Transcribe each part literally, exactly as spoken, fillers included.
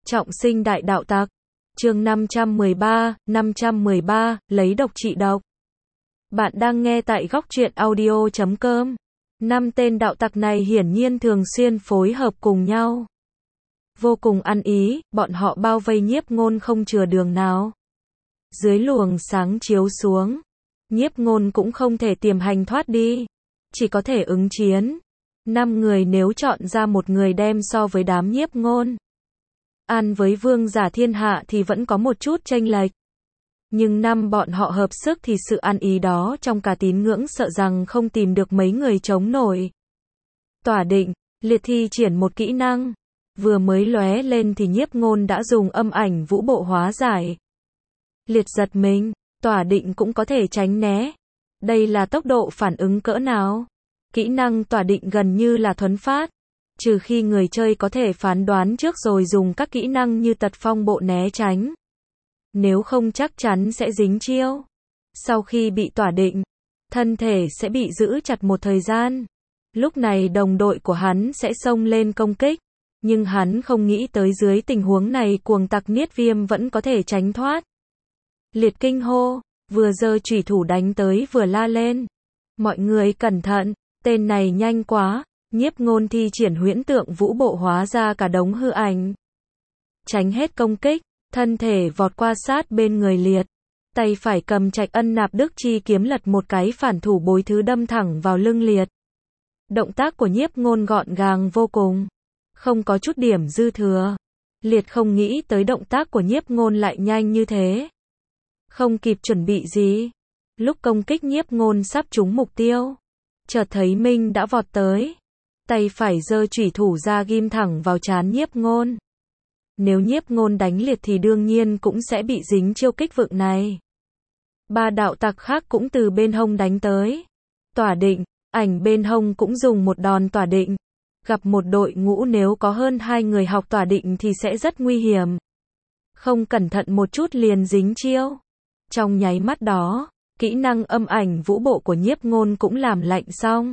Trọng sinh đại đạo tặc. Chương năm trăm mười ba, năm trăm mười ba, lấy độc trị độc. Bạn đang nghe tại góc truyện audio chấm com. Năm tên đạo tặc này hiển nhiên thường xuyên phối hợp cùng nhau. Vô cùng ăn ý, bọn họ bao vây Nhiếp Ngôn không chừa đường nào. Dưới luồng sáng chiếu xuống, Nhiếp Ngôn cũng không thể tiềm hành thoát đi, chỉ có thể ứng chiến. Năm người nếu chọn ra một người đem so với đám Nhiếp Ngôn ăn với vương giả thiên hạ thì vẫn có một chút chênh lệch. Nhưng năm bọn họ hợp sức thì sự ăn ý đó trong cả tín ngưỡng sợ rằng không tìm được mấy người chống nổi. Tỏa định, liệt thi triển một kỹ năng. Vừa mới lóe lên thì Nhiếp Ngôn đã dùng âm ảnh vũ bộ hóa giải. Liệt giật mình, tỏa định cũng có thể tránh né. Đây là tốc độ phản ứng cỡ nào? Kỹ năng tỏa định gần như là thuấn phát. Trừ khi người chơi có thể phán đoán trước rồi dùng các kỹ năng như tật phong bộ né tránh. Nếu không chắc chắn sẽ dính chiêu. Sau khi bị tỏa định, thân thể sẽ bị giữ chặt một thời gian. Lúc này đồng đội của hắn sẽ xông lên công kích. Nhưng hắn không nghĩ tới dưới tình huống này cuồng tặc Niết Viêm vẫn có thể tránh thoát. Liệt kinh hô, vừa giơ chủy thủ đánh tới vừa la lên. Mọi người cẩn thận, tên này nhanh quá. Nhiếp Ngôn thi triển huyễn tượng vũ bộ hóa ra cả đống hư ảnh. Tránh hết công kích, thân thể vọt qua sát bên người liệt. Tay phải cầm Trạch Ân Nạp Đức chi kiếm lật một cái phản thủ bối thứ đâm thẳng vào lưng liệt. Động tác của Nhiếp Ngôn gọn gàng vô cùng. Không có chút điểm dư thừa. Liệt không nghĩ tới động tác của Nhiếp Ngôn lại nhanh như thế. Không kịp chuẩn bị gì. Lúc công kích Nhiếp Ngôn sắp trúng mục tiêu, chợt thấy Minh đã vọt tới. Tay phải giơ chủy thủ ra ghim thẳng vào trán Nhiếp Ngôn. Nếu Nhiếp Ngôn đánh liệt thì đương nhiên cũng sẽ bị dính chiêu kích vượng này. Ba đạo tặc khác cũng từ bên hông đánh tới. Tỏa định, ảnh bên hông cũng dùng một đòn tỏa định. Gặp một đội ngũ nếu có hơn hai người học tỏa định thì sẽ rất nguy hiểm. Không cẩn thận một chút liền dính chiêu. Trong nháy mắt đó, kỹ năng âm ảnh vũ bộ của Nhiếp Ngôn cũng làm lạnh xong.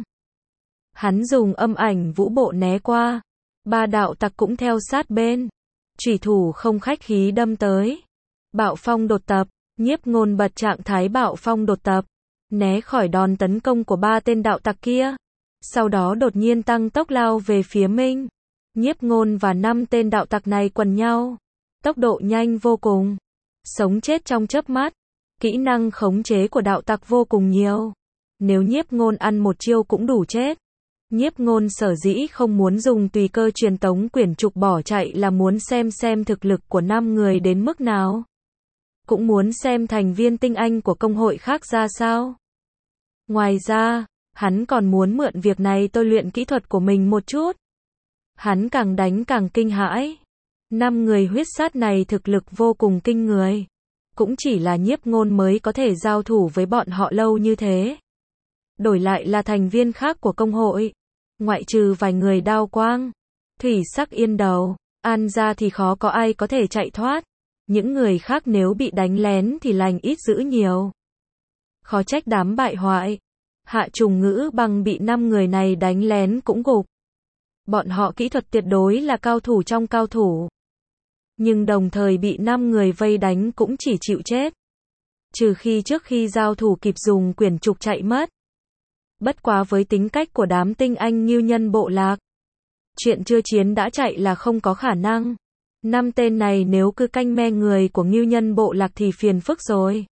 Hắn dùng âm ảnh vũ bộ né qua. Ba đạo tặc cũng theo sát bên. Chủy thủ không khách khí đâm tới. Bạo phong đột tập. Nhiếp Ngôn bật trạng thái bạo phong đột tập. Né khỏi đòn tấn công của ba tên đạo tặc kia. Sau đó đột nhiên tăng tốc lao về phía Minh. Nhiếp Ngôn và năm tên đạo tặc này quần nhau. Tốc độ nhanh vô cùng. Sống chết trong chớp mắt. Kỹ năng khống chế của đạo tặc vô cùng nhiều. Nếu Nhiếp Ngôn ăn một chiêu cũng đủ chết. Nhiếp Ngôn sở dĩ không muốn dùng tùy cơ truyền tống quyển trục bỏ chạy là muốn xem xem thực lực của năm người đến mức nào. Cũng muốn xem thành viên tinh anh của công hội khác ra sao. Ngoài ra, hắn còn muốn mượn việc này tôi luyện kỹ thuật của mình một chút. Hắn càng đánh càng kinh hãi. Năm người huyết sát này thực lực vô cùng kinh người. Cũng chỉ là Nhiếp Ngôn mới có thể giao thủ với bọn họ lâu như thế. Đổi lại là thành viên khác của công hội. Ngoại trừ vài người đao quang, thủy sắc yên đầu, an ra thì khó có ai có thể chạy thoát. Những người khác nếu bị đánh lén thì lành ít dữ nhiều. Khó trách đám bại hoại. Hạ Trùng Ngữ Băng bị năm người này đánh lén cũng gục. Bọn họ kỹ thuật tuyệt đối là cao thủ trong cao thủ. Nhưng đồng thời bị năm người vây đánh cũng chỉ chịu chết. Trừ khi trước khi giao thủ kịp dùng quyển trục chạy mất. Bất quá với tính cách của đám tinh anh Ngưu Nhân bộ lạc, chuyện chưa chiến đã chạy là không có khả năng. Năm tên này nếu cứ canh me người của Ngưu Nhân bộ lạc thì phiền phức rồi.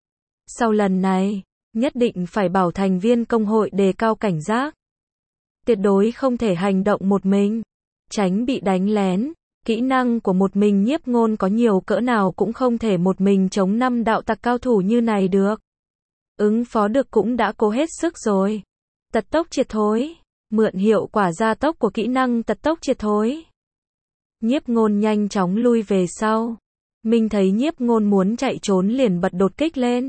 Sau lần này, nhất định phải bảo thành viên công hội đề cao cảnh giác. Tuyệt đối không thể hành động một mình, tránh bị đánh lén. Kỹ năng của một mình Nhiếp Ngôn có nhiều cỡ nào cũng không thể một mình chống năm đạo tặc cao thủ như này được. Ứng phó được cũng đã cố hết sức rồi. Tật tốc triệt thối. Mượn hiệu quả gia tốc của kỹ năng tật tốc triệt thối. Nhiếp Ngôn nhanh chóng lui về sau. Minh thấy Nhiếp Ngôn muốn chạy trốn liền bật đột kích lên.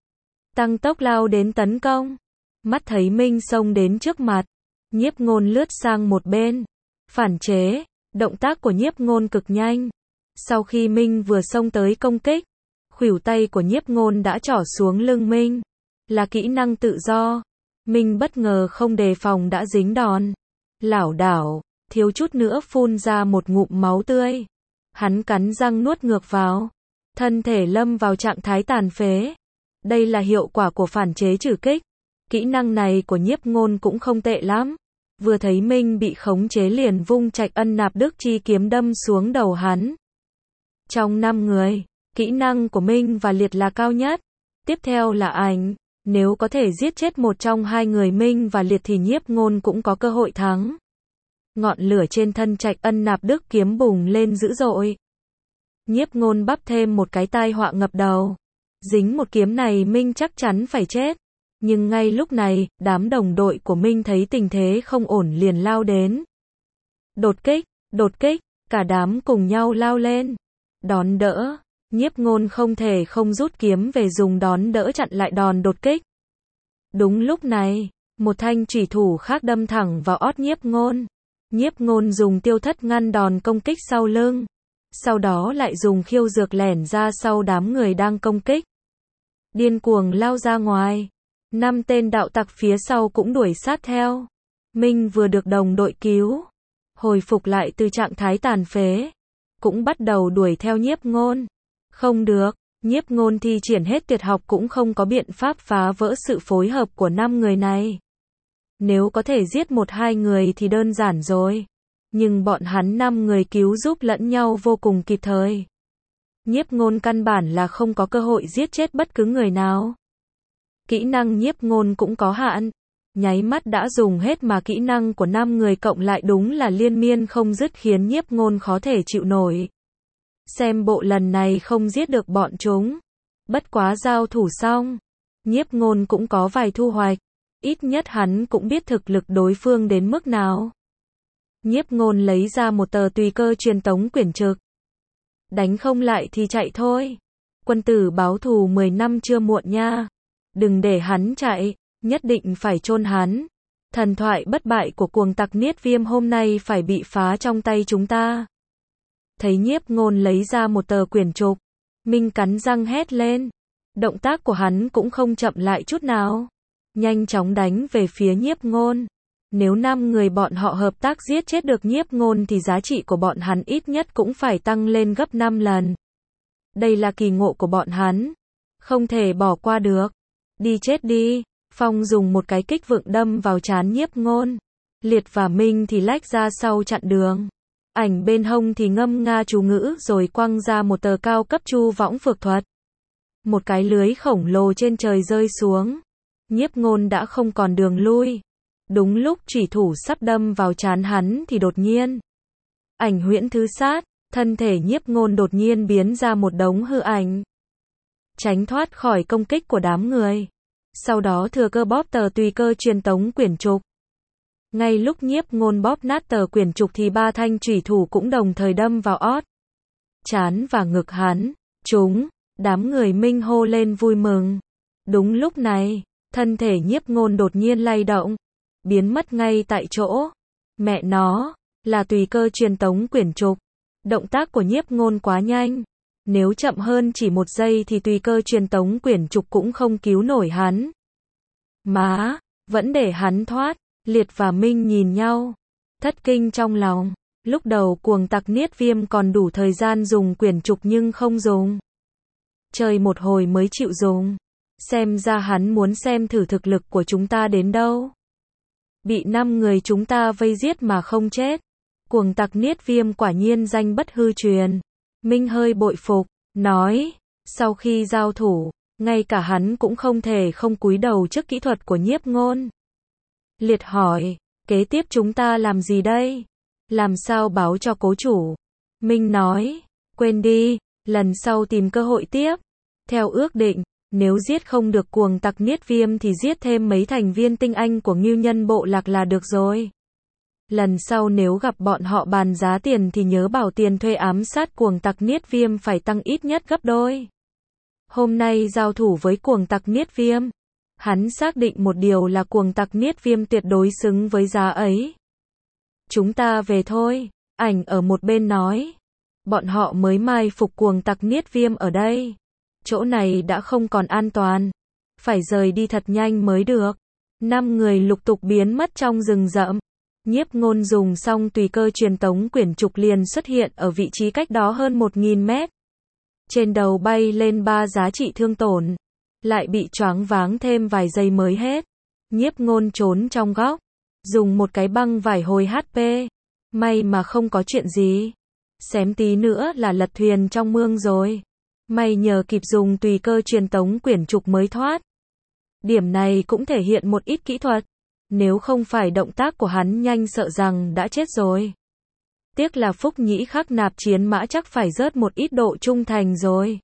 Tăng tốc lao đến tấn công. Mắt thấy Minh xông đến trước mặt. Nhiếp Ngôn lướt sang một bên. Phản chế. Động tác của Nhiếp Ngôn cực nhanh. Sau khi Minh vừa xông tới công kích, khuỷu tay của Nhiếp Ngôn đã trỏ xuống lưng Minh. Là kỹ năng tự do. Minh bất ngờ không đề phòng đã dính đòn. Lảo đảo, thiếu chút nữa phun ra một ngụm máu tươi. Hắn cắn răng nuốt ngược vào. Thân thể lâm vào trạng thái tàn phế. Đây là hiệu quả của phản chế trừ kích. Kỹ năng này của Nhiếp Ngôn cũng không tệ lắm. Vừa thấy Minh bị khống chế liền vung Trạch Ân Nạp Đức chi kiếm đâm xuống đầu hắn. Trong năm người, kỹ năng của Minh và Liệt là cao nhất. Tiếp theo là Ảnh. Nếu có thể giết chết một trong hai người Minh và Liệt thì Nhiếp Ngôn cũng có cơ hội thắng. Ngọn lửa trên thân Trạch Ân Nạp Đức kiếm bùng lên dữ dội. Nhiếp Ngôn bắp thêm một cái tai họa ngập đầu. Dính một kiếm này Minh chắc chắn phải chết. Nhưng ngay lúc này, đám đồng đội của Minh thấy tình thế không ổn liền lao đến. Đột kích, đột kích, cả đám cùng nhau lao lên. Đón đỡ, Nhiếp Ngôn không thể không rút kiếm về dùng đón đỡ chặn lại đòn đột kích. Đúng lúc này, một thanh chủy thủ khác đâm thẳng vào ót Nhiếp Ngôn. Nhiếp Ngôn dùng tiêu thất ngăn đòn công kích sau lưng. Sau đó lại dùng khiêu dược lẻn ra sau đám người đang công kích. Điên cuồng lao ra ngoài. Năm tên đạo tặc phía sau cũng đuổi sát theo. Minh vừa được đồng đội cứu, hồi phục lại từ trạng thái tàn phế, cũng bắt đầu đuổi theo Nhiếp Ngôn. Không được, Nhiếp Ngôn thi triển hết tuyệt học cũng không có biện pháp phá vỡ sự phối hợp của năm người này. Nếu có thể giết một hai người thì đơn giản rồi. Nhưng bọn hắn năm người cứu giúp lẫn nhau vô cùng kịp thời. Nhiếp Ngôn căn bản là không có cơ hội giết chết bất cứ người nào. Kỹ năng Nhiếp Ngôn cũng có hạn. Nháy mắt đã dùng hết mà kỹ năng của năm người cộng lại đúng là liên miên không dứt khiến Nhiếp Ngôn khó thể chịu nổi. Xem bộ lần này không giết được bọn chúng. Bất quá giao thủ xong, Nhiếp Ngôn cũng có vài thu hoạch. Ít nhất hắn cũng biết thực lực đối phương đến mức nào. Nhiếp Ngôn lấy ra một tờ tùy cơ truyền tống quyển trực. Đánh không lại thì chạy thôi. Quân tử báo thù mười năm chưa muộn nha. Đừng để hắn chạy, nhất định phải chôn hắn. Thần thoại bất bại của cuồng tặc Niết Viêm hôm nay phải bị phá trong tay chúng ta. Thấy Nhiếp Ngôn lấy ra một tờ quyển trục, Minh cắn răng hét lên. Động tác của hắn cũng không chậm lại chút nào. Nhanh chóng đánh về phía Nhiếp Ngôn. Nếu năm người bọn họ hợp tác giết chết được Nhiếp Ngôn thì giá trị của bọn hắn ít nhất cũng phải tăng lên gấp năm lần. Đây là kỳ ngộ của bọn hắn. Không thể bỏ qua được. Đi chết đi. Phong dùng một cái kích vượng đâm vào trán Nhiếp Ngôn. Liệt và Minh thì lách ra sau chặn đường. Ảnh bên hông thì ngâm nga chú ngữ rồi quăng ra một tờ cao cấp chu võng phược thuật. Một cái lưới khổng lồ trên trời rơi xuống. Nhiếp Ngôn đã không còn đường lui. Đúng lúc chủy thủ sắp đâm vào trán hắn thì đột nhiên. Ảnh huyễn thứ sát, thân thể Nhiếp Ngôn đột nhiên biến ra một đống hư ảnh. Tránh thoát khỏi công kích của đám người. Sau đó thừa cơ bóp tờ tùy cơ truyền tống quyển trục. Ngay lúc Nhiếp Ngôn bóp nát tờ quyển trục thì ba thanh chủy thủ cũng đồng thời đâm vào ót, trán và ngực hắn. Chúng, đám người Minh hô lên vui mừng. Đúng lúc này, thân thể Nhiếp Ngôn đột nhiên lay động, biến mất ngay tại chỗ. Mẹ nó, là tùy cơ truyền tống quyển trục. Động tác của Nhiếp Ngôn quá nhanh. Nếu chậm hơn chỉ một giây thì tùy cơ truyền tống quyển trục cũng không cứu nổi hắn. Má, vẫn để hắn thoát. Liệt và Minh nhìn nhau, thất kinh trong lòng. Lúc đầu cuồng tặc Niết Viêm còn đủ thời gian dùng quyển trục nhưng không dùng. Chơi một hồi mới chịu dùng. Xem ra hắn muốn xem thử thực lực của chúng ta đến đâu. Bị năm người chúng ta vây giết mà không chết. Cuồng tặc Niết Viêm quả nhiên danh bất hư truyền. Minh hơi bội phục, nói, sau khi giao thủ, ngay cả hắn cũng không thể không cúi đầu trước kỹ thuật của Nhiếp Ngôn. Liệt hỏi, kế tiếp chúng ta làm gì đây? Làm sao báo cho cố chủ? Minh nói, quên đi, lần sau tìm cơ hội tiếp. Theo ước định, nếu giết không được cuồng tặc Niết Viêm thì giết thêm mấy thành viên tinh anh của Ngưu Nhân bộ lạc là được rồi. Lần sau nếu gặp bọn họ bàn giá tiền thì nhớ bảo tiền thuê ám sát cuồng tặc Niết Viêm phải tăng ít nhất gấp đôi. Hôm nay giao thủ với cuồng tặc Niết Viêm. Hắn xác định một điều là cuồng tặc Niết Viêm tuyệt đối xứng với giá ấy. Chúng ta về thôi, Ảnh ở một bên nói. Bọn họ mới mai phục cuồng tặc Niết Viêm ở đây. Chỗ này đã không còn an toàn. Phải rời đi thật nhanh mới được. Năm người lục tục biến mất trong rừng rậm. Nhiếp Ngôn dùng xong tùy cơ truyền tống quyển trục liền xuất hiện ở vị trí cách đó hơn một nghìn mét. Trên đầu bay lên ba giá trị thương tổn. Lại bị choáng váng thêm vài giây mới hết. Nhiếp Ngôn trốn trong góc. Dùng một cái băng vải hồi hát pê. May mà không có chuyện gì. Xém tí nữa là lật thuyền trong mương rồi. May nhờ kịp dùng tùy cơ truyền tống quyển trục mới thoát. Điểm này cũng thể hiện một ít kỹ thuật. Nếu không phải động tác của hắn nhanh sợ rằng đã chết rồi. Tiếc là Phúc Nhĩ Khắc nạp chiến mã chắc phải rớt một ít độ trung thành rồi.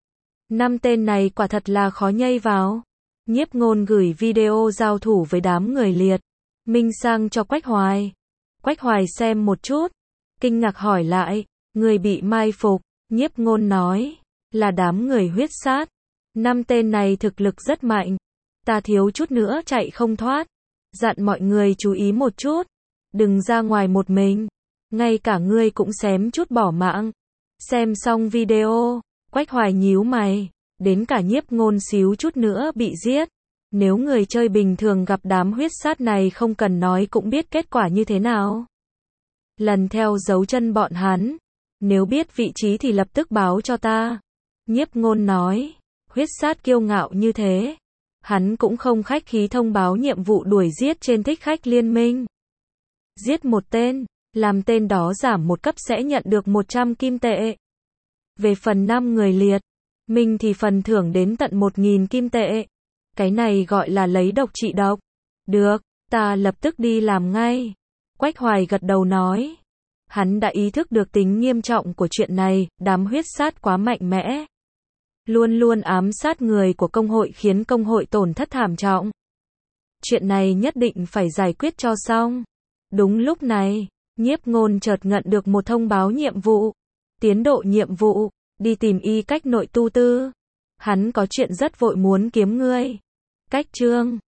Năm tên này quả thật là khó nhây vào. Nhiếp Ngôn gửi video giao thủ với đám người liệt. Minh sang cho Quách Hoài. Quách Hoài xem một chút. Kinh ngạc hỏi lại. Người bị mai phục. Nhiếp Ngôn nói. Là đám người huyết sát. Năm tên này thực lực rất mạnh. Ta thiếu chút nữa chạy không thoát. Dặn mọi người chú ý một chút. Đừng ra ngoài một mình. Ngay cả ngươi cũng xém chút bỏ mạng. Xem xong video. Quách Hoài nhíu mày. Đến cả Nhiếp Ngôn xíu chút nữa bị giết. Nếu người chơi bình thường gặp đám huyết sát này không cần nói cũng biết kết quả như thế nào. Lần theo dấu chân bọn hắn. Nếu biết vị trí thì lập tức báo cho ta. Nhiếp Ngôn nói. Huyết sát kiêu ngạo như thế. Hắn cũng không khách khí thông báo nhiệm vụ đuổi giết trên thích khách liên minh. Giết một tên. Làm tên đó giảm một cấp sẽ nhận được một trăm kim tệ. Về phần năm người liệt. Mình thì phần thưởng đến tận một nghìn kim tệ. Cái này gọi là lấy độc trị độc. Được, ta lập tức đi làm ngay. Quách Hoài gật đầu nói. Hắn đã ý thức được tính nghiêm trọng của chuyện này, đám huyết sát quá mạnh mẽ. Luôn luôn ám sát người của công hội khiến công hội tổn thất thảm trọng. Chuyện này nhất định phải giải quyết cho xong. Đúng lúc này, Nhiếp Ngôn chợt nhận được một thông báo nhiệm vụ. Tiến độ nhiệm vụ, đi tìm y cách nội tu tư. Hắn có chuyện rất vội muốn kiếm ngươi. Cách chương